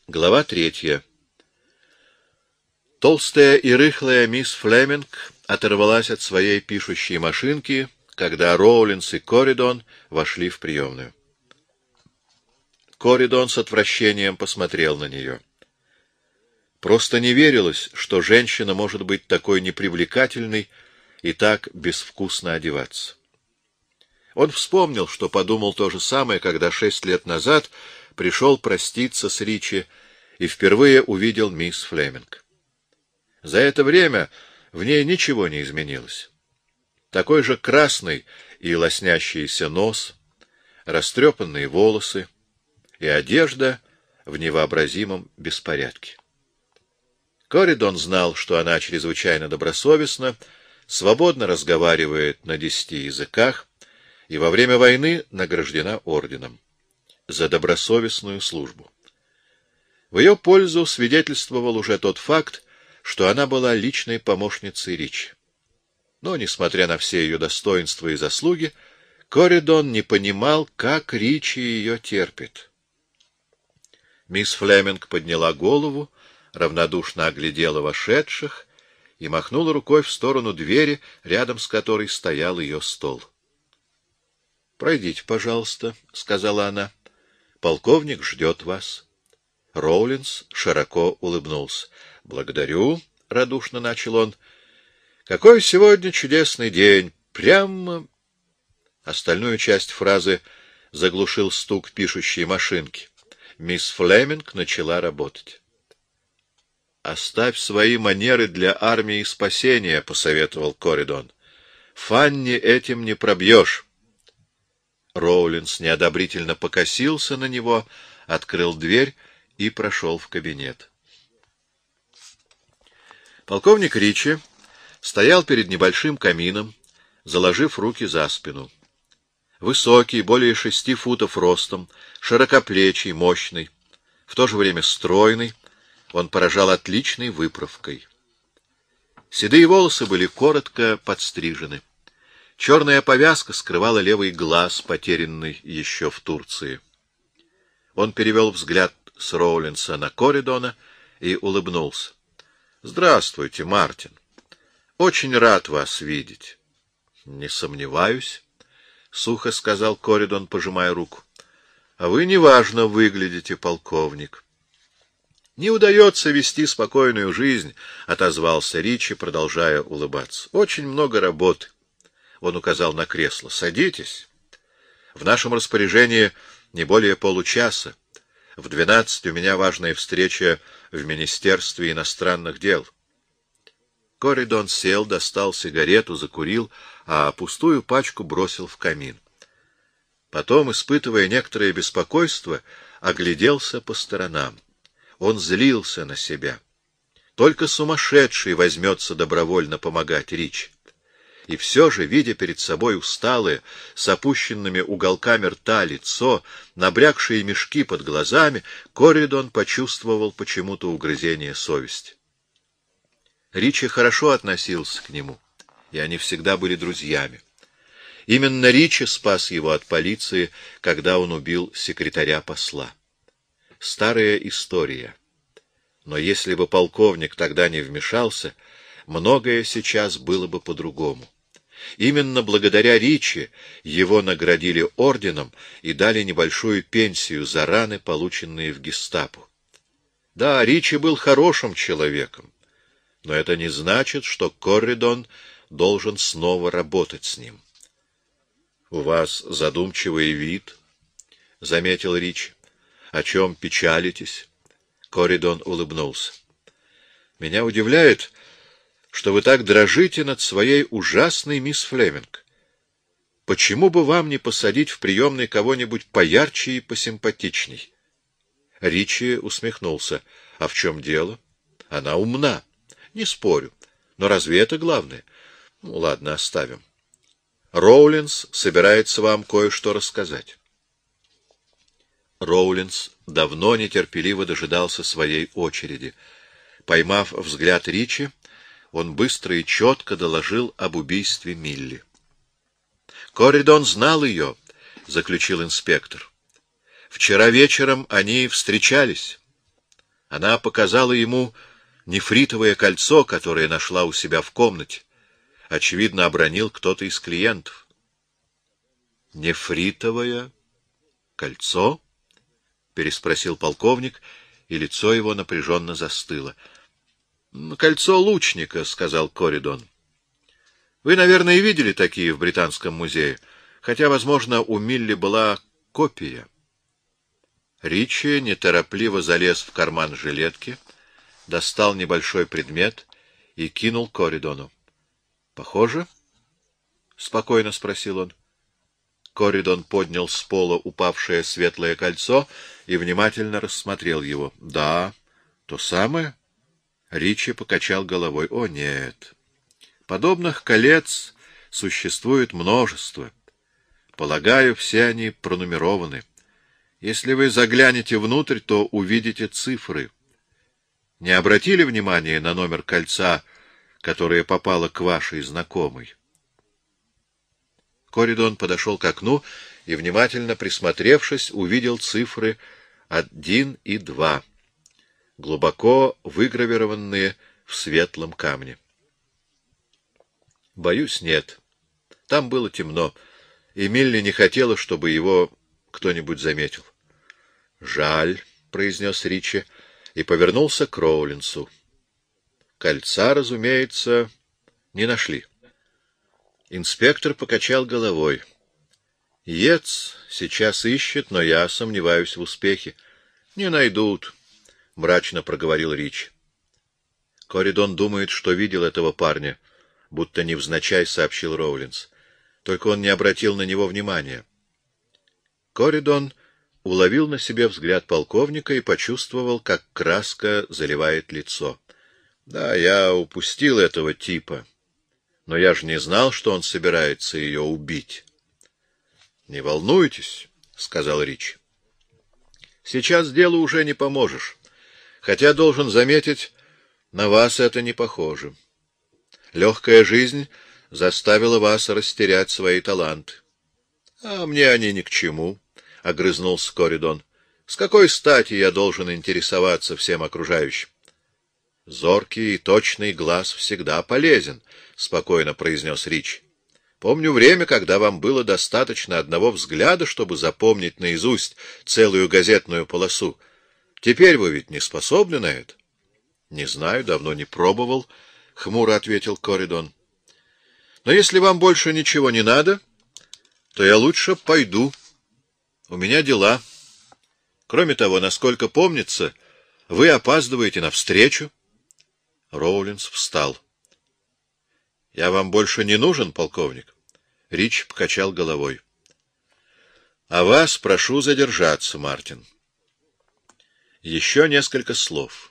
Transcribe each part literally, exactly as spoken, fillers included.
Глава третья. Толстая и рыхлая мисс Флеминг оторвалась от своей пишущей машинки, когда Роулинс и Коридон вошли в приемную. Коридон с отвращением посмотрел на нее. Просто не верилось, что женщина может быть такой непривлекательной и так безвкусно одеваться. Он вспомнил, что подумал то же самое, когда шесть лет назад пришел проститься с Ричи и впервые увидел мисс Флеминг. За это время в ней ничего не изменилось. Такой же красный и лоснящийся нос, растрепанные волосы и одежда в невообразимом беспорядке. Коридон знал, что она чрезвычайно добросовестна, свободно разговаривает на десяти языках и во время войны награждена орденом за добросовестную службу. В ее пользу свидетельствовал уже тот факт, что она была личной помощницей Ричи. Но, несмотря на все ее достоинства и заслуги, Коридон не понимал, как Ричи ее терпит. Мисс Флеминг подняла голову, равнодушно оглядела вошедших и махнула рукой в сторону двери, рядом с которой стоял ее стол. — Пройдите, пожалуйста, — сказала она. — Полковник ждет вас. Роулинс широко улыбнулся. — Благодарю, — радушно начал он. — Какой сегодня чудесный день! Прямо... Остальную часть фразы заглушил стук пишущей машинки. Мисс Флеминг начала работать. — Оставь свои манеры для армии спасения, — посоветовал Коридон. — Фанни этим не пробьешь. Роулинс неодобрительно покосился на него, открыл дверь и прошел в кабинет. Полковник Ричи стоял перед небольшим камином, заложив руки за спину. Высокий, более шести футов ростом, широкоплечий, мощный, в то же время стройный, он поражал отличной выправкой. Седые волосы были коротко подстрижены. Черная повязка скрывала левый глаз, потерянный еще в Турции. Он перевел взгляд с Роулинса на Коридона и улыбнулся. — Здравствуйте, Мартин. Очень рад вас видеть. — Не сомневаюсь, — сухо сказал Коридон, пожимая руку. — А вы неважно выглядите, полковник. — Не удается вести спокойную жизнь, — отозвался Ричи, продолжая улыбаться. — Очень много работы. Он указал на кресло. — Садитесь. В нашем распоряжении не более получаса. В двенадцать у меня важная встреча в Министерстве иностранных дел. Коридон сел, достал сигарету, закурил, а пустую пачку бросил в камин. Потом, испытывая некоторое беспокойство, огляделся по сторонам. Он злился на себя. Только сумасшедший возьмется добровольно помогать Ричи. И все же, видя перед собой усталое, с опущенными уголками рта лицо, набрякшие мешки под глазами, Коридон почувствовал почему-то угрызение совести. Ричи хорошо относился к нему, и они всегда были друзьями. Именно Ричи спас его от полиции, когда он убил секретаря посла. Старая история. Но если бы полковник тогда не вмешался, многое сейчас было бы по-другому. Именно благодаря Ричи его наградили орденом и дали небольшую пенсию за раны, полученные в гестапо. Да, Ричи был хорошим человеком, но это не значит, что Коридон должен снова работать с ним. — У вас задумчивый вид, — заметил Ричи. — О чем печалитесь? Коридон улыбнулся. — Меня удивляет, что вы так дрожите над своей ужасной мисс Флеминг. Почему бы вам не посадить в приемной кого-нибудь поярче и посимпатичней? Ричи усмехнулся. — А в чем дело? Она умна. — Не спорю. Но разве это главное? Ну, ладно, оставим. Роулинс собирается вам кое-что рассказать. Роулинс давно нетерпеливо дожидался своей очереди. Поймав взгляд Ричи, он быстро и четко доложил об убийстве Милли. — Коридон знал ее, — заключил инспектор. — Вчера вечером они встречались. Она показала ему нефритовое кольцо, которое нашла у себя в комнате. Очевидно, обронил кто-то из клиентов. Нефритовое кольцо? Переспросил полковник, и лицо его напряженно застыло. Кольцо лучника, сказал Коридон. Вы, наверное, видели такие в Британском музее, хотя, возможно, у Милли была копия. Ричи неторопливо залез в карман жилетки, достал небольшой предмет и кинул Коридону. Похоже? Спокойно спросил он. Коридон поднял с пола упавшее светлое кольцо и внимательно рассмотрел его. Да, то самое. Ричи покачал головой. О, нет. Подобных колец существует множество. Полагаю, все они пронумерованы. Если вы заглянете внутрь, то увидите цифры. Не обратили внимания на номер кольца, которое попало к вашей знакомой? Коридон подошел к окну и, внимательно присмотревшись, увидел цифры один и два, глубоко выгравированные в светлом камне. Боюсь, нет. Там было темно, и Милли не хотела, чтобы его кто-нибудь заметил. Жаль, произнес Ричи и повернулся к Роулинсу. Кольца, разумеется, не нашли. Инспектор покачал головой. Йетс сейчас ищет, но я сомневаюсь в успехе. Не найдут, мрачно проговорил Ричи. Коридон думает, что видел этого парня, будто невзначай сообщил Роулинс. Только он не обратил на него внимания. Коридон уловил на себе взгляд полковника и почувствовал, как краска заливает лицо. Да, я упустил этого типа, но я же не знал, что он собирается ее убить. — Не волнуйтесь, — сказал Ричи. — Сейчас делу уже не поможешь, хотя, должен заметить, на вас это не похоже. Легкая жизнь заставила вас растерять свои таланты. — А мне они ни к чему, — огрызнулся Коридон. — С какой стати я должен интересоваться всем окружающим? — Зоркий и точный глаз всегда полезен, — спокойно произнес Ричи. — Помню время, когда вам было достаточно одного взгляда, чтобы запомнить наизусть целую газетную полосу. Теперь вы ведь не способны на это? — Не знаю, давно не пробовал, — хмуро ответил Коридон. — Но если вам больше ничего не надо, то я лучше пойду. У меня дела. Кроме того, насколько помнится, вы опаздываете на встречу. Роулинс встал. — Я вам больше не нужен, полковник? Ричи покачал головой. — А вас прошу задержаться, Мартин. Еще несколько слов.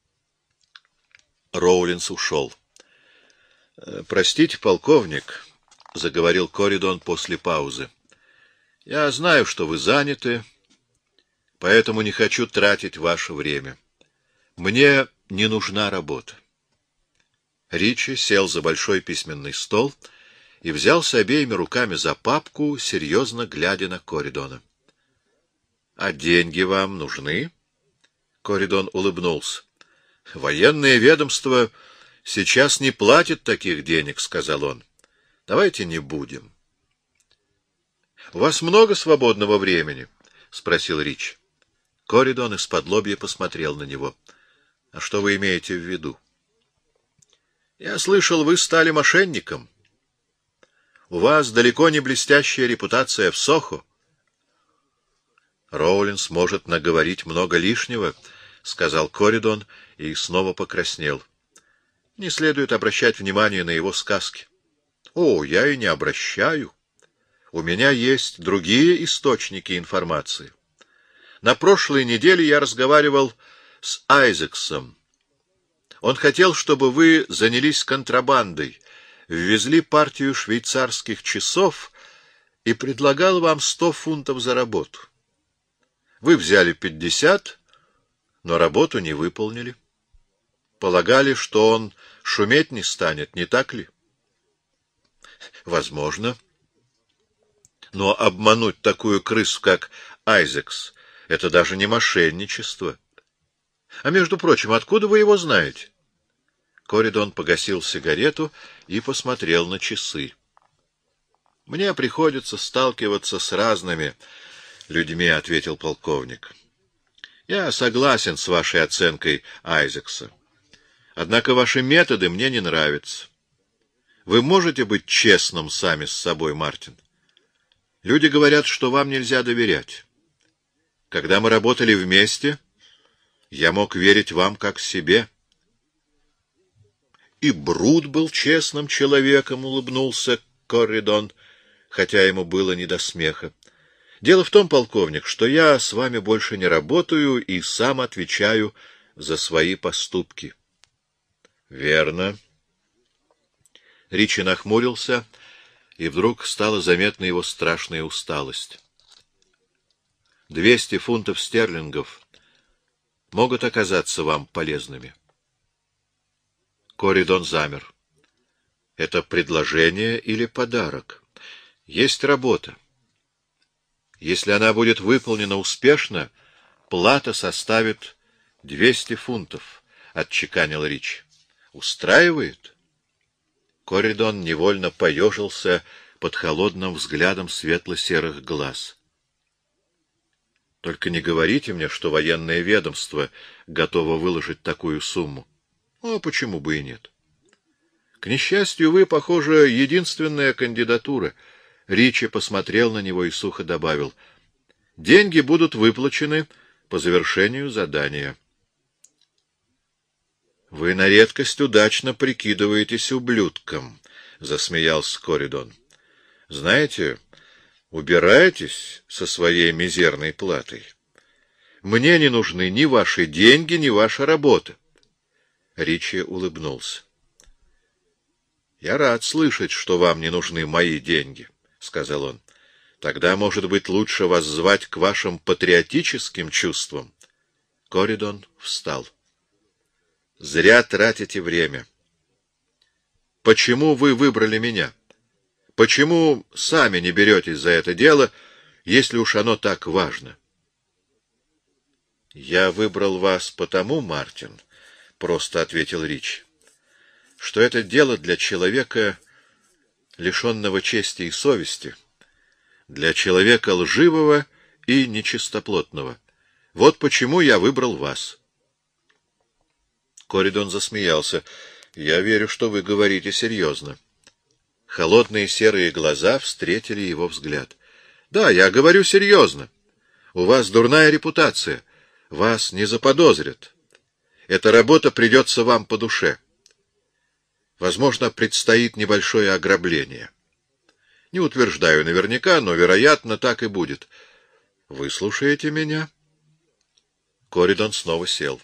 Роулинс ушел. — Простите, полковник, — заговорил Коридон после паузы. — Я знаю, что вы заняты, поэтому не хочу тратить ваше время. Мне не нужна работа. Ричи сел за большой письменный стол и взялся обеими руками за папку, серьезно глядя на Коридона. — А деньги вам нужны? Коридон улыбнулся. — Военное ведомство сейчас не платит таких денег, — сказал он. — Давайте не будем. — У вас много свободного времени? — спросил Ричи. Коридон исподлобья посмотрел на него. — А что вы имеете в виду? — Я слышал, вы стали мошенником. У вас далеко не блестящая репутация в Сохо. Роулинс может наговорить много лишнего, — сказал Коридон и снова покраснел. Не следует обращать внимание на его сказки. — О, я и не обращаю. У меня есть другие источники информации. На прошлой неделе я разговаривал с Айзексом. Он хотел, чтобы вы занялись контрабандой, ввезли партию швейцарских часов и предлагал вам сто фунтов за работу. Вы взяли пятьдесят, но работу не выполнили. Полагали, что он шуметь не станет, не так ли? Возможно. Но обмануть такую крысу, как Айзекс, это даже не мошенничество. А между прочим, откуда вы его знаете? Коридон погасил сигарету и посмотрел на часы. — Мне приходится сталкиваться с разными людьми, — ответил полковник. — Я согласен с вашей оценкой Айзекса. Однако ваши методы мне не нравятся. Вы можете быть честным сами с собой, Мартин? Люди говорят, что вам нельзя доверять. Когда мы работали вместе, я мог верить вам как себе. И Брут был честным человеком, — улыбнулся Коридон, хотя ему было не до смеха. Дело в том, полковник, что я с вами больше не работаю и сам отвечаю за свои поступки. — Верно. Ричи нахмурился, и вдруг стала заметна его страшная усталость. Двести фунтов стерлингов могут оказаться вам полезными. Коридон замер. Это предложение или подарок? Есть работа. Если она будет выполнена успешно, плата составит двести фунтов, — отчеканил Ричи. Устраивает? Коридон невольно поежился под холодным взглядом светло-серых глаз. Только не говорите мне, что военное ведомство готово выложить такую сумму. Ну, а почему бы и нет? К несчастью, вы, похоже, единственная кандидатура. Ричи посмотрел на него и сухо добавил: деньги будут выплачены по завершению задания. Вы на редкость удачно прикидываетесь ублюдком, — засмеялся Коридон. Знаете, убирайтесь со своей мизерной платой. Мне не нужны ни ваши деньги, ни ваша работа. Ричи улыбнулся. — Я рад слышать, что вам не нужны мои деньги, — сказал он. — Тогда, может быть, лучше вас звать к вашим патриотическим чувствам. Коридон встал. — Зря тратите время. Почему вы выбрали меня? Почему сами не беретесь за это дело, если уж оно так важно? — Я выбрал вас потому, Мартин, — просто ответил Ричи, — что это дело для человека, лишенного чести и совести, для человека лживого и нечистоплотного. Вот почему я выбрал вас. Коридон засмеялся. — Я верю, что вы говорите серьезно. Холодные серые глаза встретили его взгляд. — Да, я говорю серьезно. У вас дурная репутация. Вас не заподозрят. Эта работа придется вам по душе. Возможно, предстоит небольшое ограбление. Не утверждаю наверняка, но, вероятно, так и будет. Вы слушаете меня? Коридон снова сел.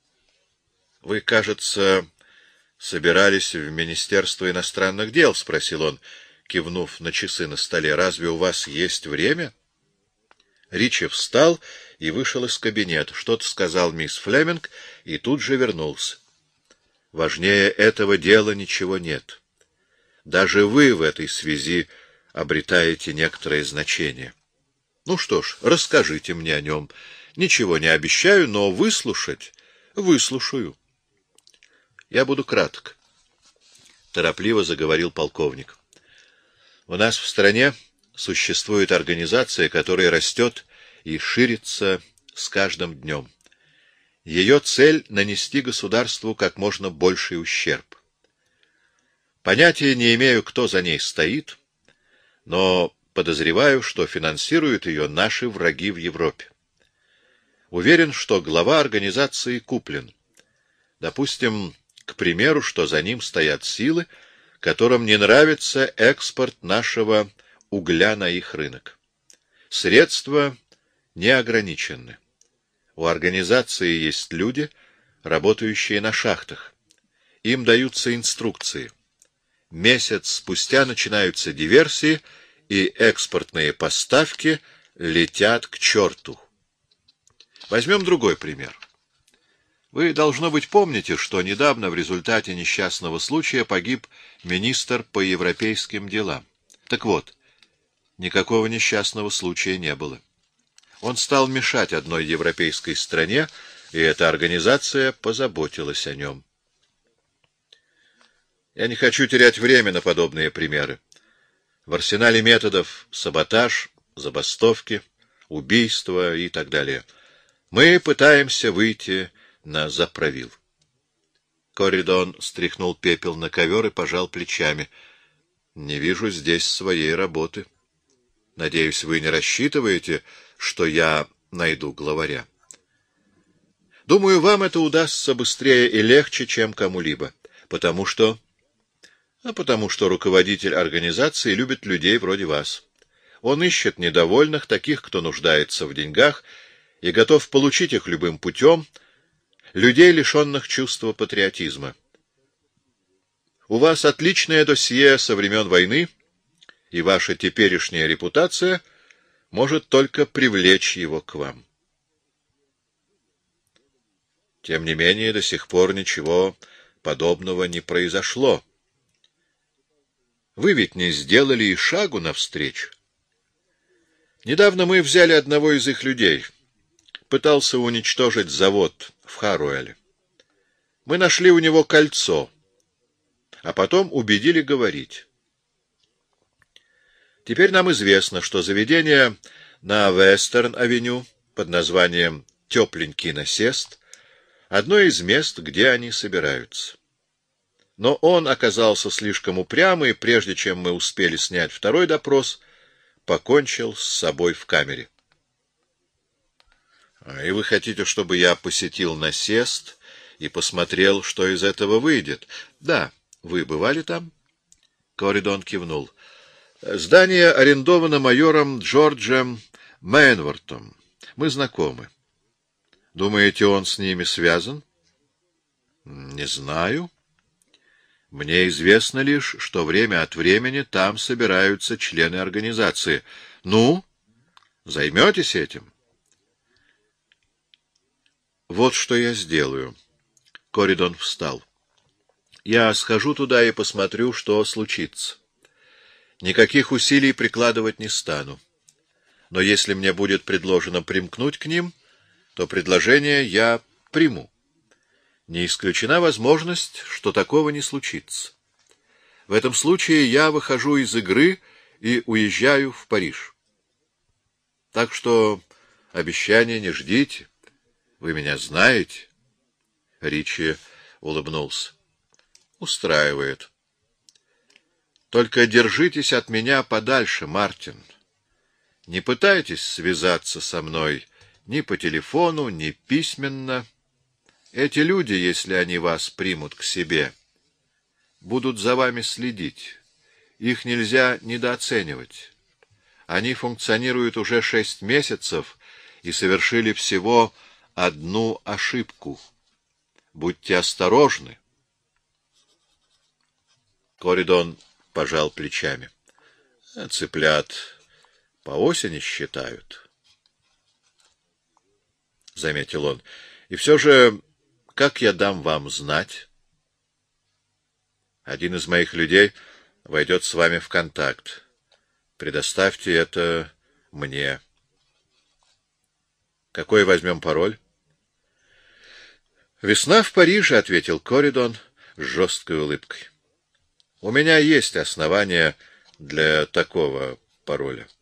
— Вы, кажется, собирались в Министерство иностранных дел? — спросил он, кивнув на часы на столе. — Разве у вас есть время? Ричи встал и вышел из кабинета. Что-то сказал мисс Флеминг и тут же вернулся. Важнее этого дела ничего нет. Даже вы в этой связи обретаете некоторое значение. Ну что ж, расскажите мне о нем. Ничего не обещаю, но выслушать выслушаю. Я буду краток, — торопливо заговорил полковник. У нас в стране существует организация, которая растет и ширится с каждым днем. Ее цель — нанести государству как можно больший ущерб. Понятия не имею, кто за ней стоит, но подозреваю, что финансируют ее наши враги в Европе. Уверен, что глава организации куплен. Допустим, к примеру, что за ним стоят силы, которым не нравится экспорт нашего угля на их рынок. Средства не ограничены. У организации есть люди, работающие на шахтах. Им даются инструкции. Месяц спустя начинаются диверсии, и экспортные поставки летят к черту. Возьмем другой пример. Вы, должно быть, помните, что недавно в результате несчастного случая погиб министр по европейским делам. Так вот, никакого несчастного случая не было. Он стал мешать одной европейской стране и эта организация позаботилась о нем. Я не хочу терять время на подобные примеры. В арсенале методов саботаж, забастовки, убийства и так далее. Мы пытаемся выйти на заправил. Коридон стряхнул пепел на ковер и пожал плечами. Не вижу здесь своей работы. Надеюсь, вы не рассчитываете, что я найду главаря. Думаю, вам это удастся быстрее и легче, чем кому-либо, потому что... А потому что руководитель организации любит людей вроде вас. Он ищет недовольных, таких, кто нуждается в деньгах, и готов получить их любым путем, людей, лишенных чувства патриотизма. У вас отличное досье со времен войны, и ваша теперешняя репутация может только привлечь его к вам. Тем не менее, до сих пор ничего подобного не произошло. Вы ведь не сделали и шагу навстречу. Недавно мы взяли одного из их людей. Пытался уничтожить завод в Харуэле. Мы нашли у него кольцо, а потом убедили говорить. Теперь нам известно, что заведение на Вестерн-авеню под названием «Тепленький насест» — одно из мест, где они собираются. Но он оказался слишком упрямый, и прежде чем мы успели снять второй допрос, покончил с собой в камере. — И вы хотите, чтобы я посетил насест и посмотрел, что из этого выйдет? — Да. Вы бывали там? Коридон кивнул. — Здание арендовано майором Джорджем Мейнвортом. Мы знакомы. Думаете, он с ними связан? — Не знаю. Мне известно лишь, что время от времени там собираются члены организации. Ну, займетесь этим? Вот что я сделаю. Коридон встал. Я схожу туда и посмотрю, что случится. Никаких усилий прикладывать не стану. Но если мне будет предложено примкнуть к ним, то предложение я приму. Не исключена возможность, что такого не случится. В этом случае я выхожу из игры и уезжаю в Париж. Так что обещания не ждите. Вы меня знаете. Ричи улыбнулся. Устраивает. Только держитесь от меня подальше, Мартин. Не пытайтесь связаться со мной ни по телефону, ни письменно. Эти люди, если они вас примут к себе, будут за вами следить. Их нельзя недооценивать. Они функционируют уже шесть месяцев и совершили всего одну ошибку. Будьте осторожны. Коридон пожал плечами. А цыплят по осени считают, — заметил он. И все же, как я дам вам знать? Один из моих людей войдет с вами в контакт. Предоставьте это мне. Какой возьмем пароль? «Весна в Париже», — ответил Коридон с жесткой улыбкой. «У меня есть основания для такого пароля».